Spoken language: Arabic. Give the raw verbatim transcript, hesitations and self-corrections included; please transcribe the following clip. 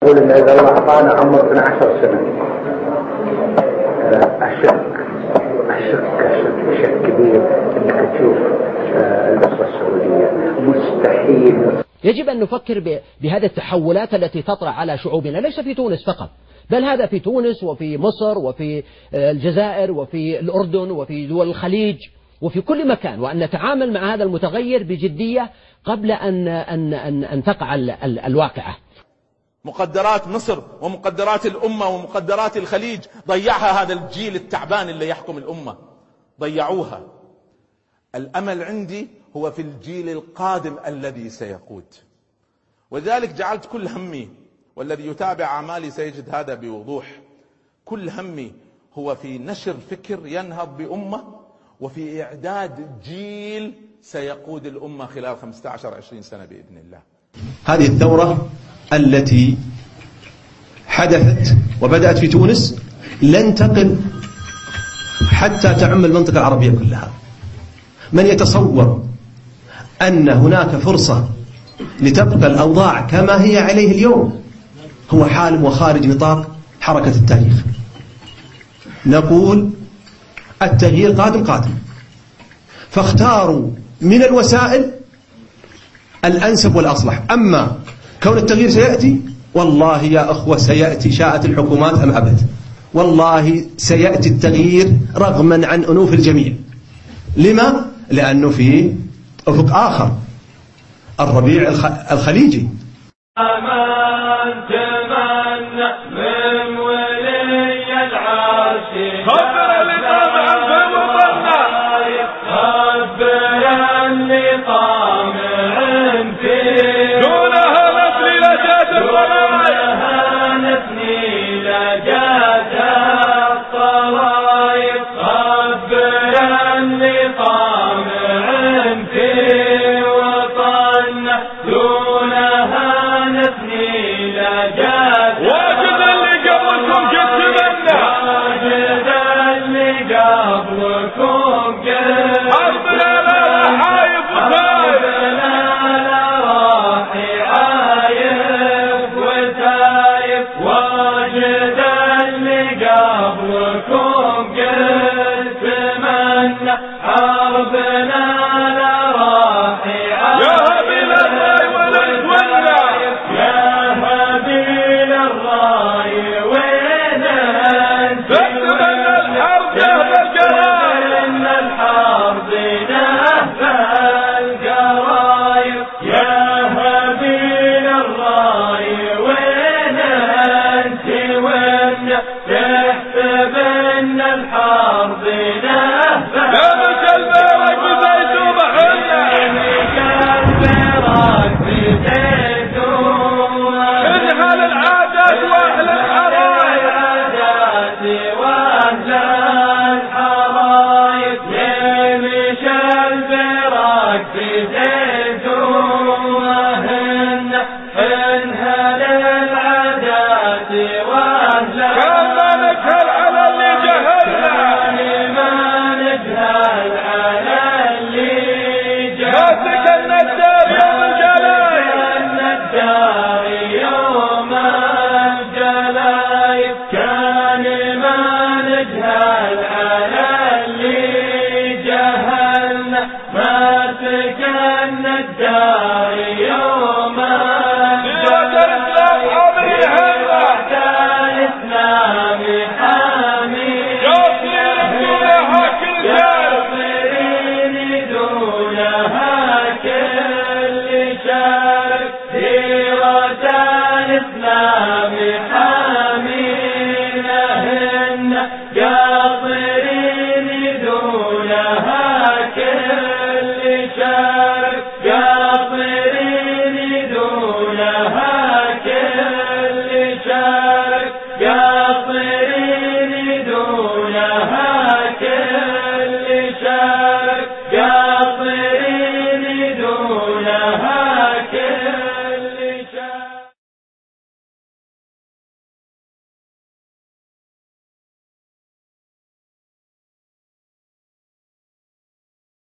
يقول إن إذا الله أعطانا عمر اثنا عشر سنة أشك أشك أشك شك كبير إنك تشوف الأسرة السعودية. مستحيل. يجب أن نفكر بهذه التحولات التي تطرح على شعوبنا، ليس في تونس فقط، بل هذا في تونس وفي مصر وفي الجزائر وفي الأردن وفي دول الخليج وفي كل مكان، وأن نتعامل مع هذا المتغير بجدية قبل أن أن أن, أن تقع الواقعة. مقدرات مصر ومقدرات الأمة ومقدرات الخليج ضيعها هذا الجيل التعبان اللي يحكم الأمة، ضيعوها. الأمل عندي هو في الجيل القادم الذي سيقود، وذلك جعلت كل همي، والذي يتابع أعمالي سيجد هذا بوضوح، كل همي هو في نشر فكر ينهض بأمة وفي إعداد جيل سيقود الأمة خلال خمسة عشر عشرين سنة بإذن الله. هذه الثورة التي حدثت وبدأت في تونس لن تقل حتى تعم المنطقة العربية كلها. من يتصور أن هناك فرصة لتبقى الأوضاع كما هي عليه اليوم هو حالم وخارج نطاق حركة التاريخ. نقول التغيير قادم قادم، فاختاروا من الوسائل الأنسب والأصلح. أما كون التغيير سيأتي، والله يا أخوة سيأتي، شاءت الحكومات أم أبت، والله سيأتي التغيير رغما عن أنوف الجميع. لما؟ لأنه في أفق آخر، الربيع الخليجي. قاطرين دونها كل شيء.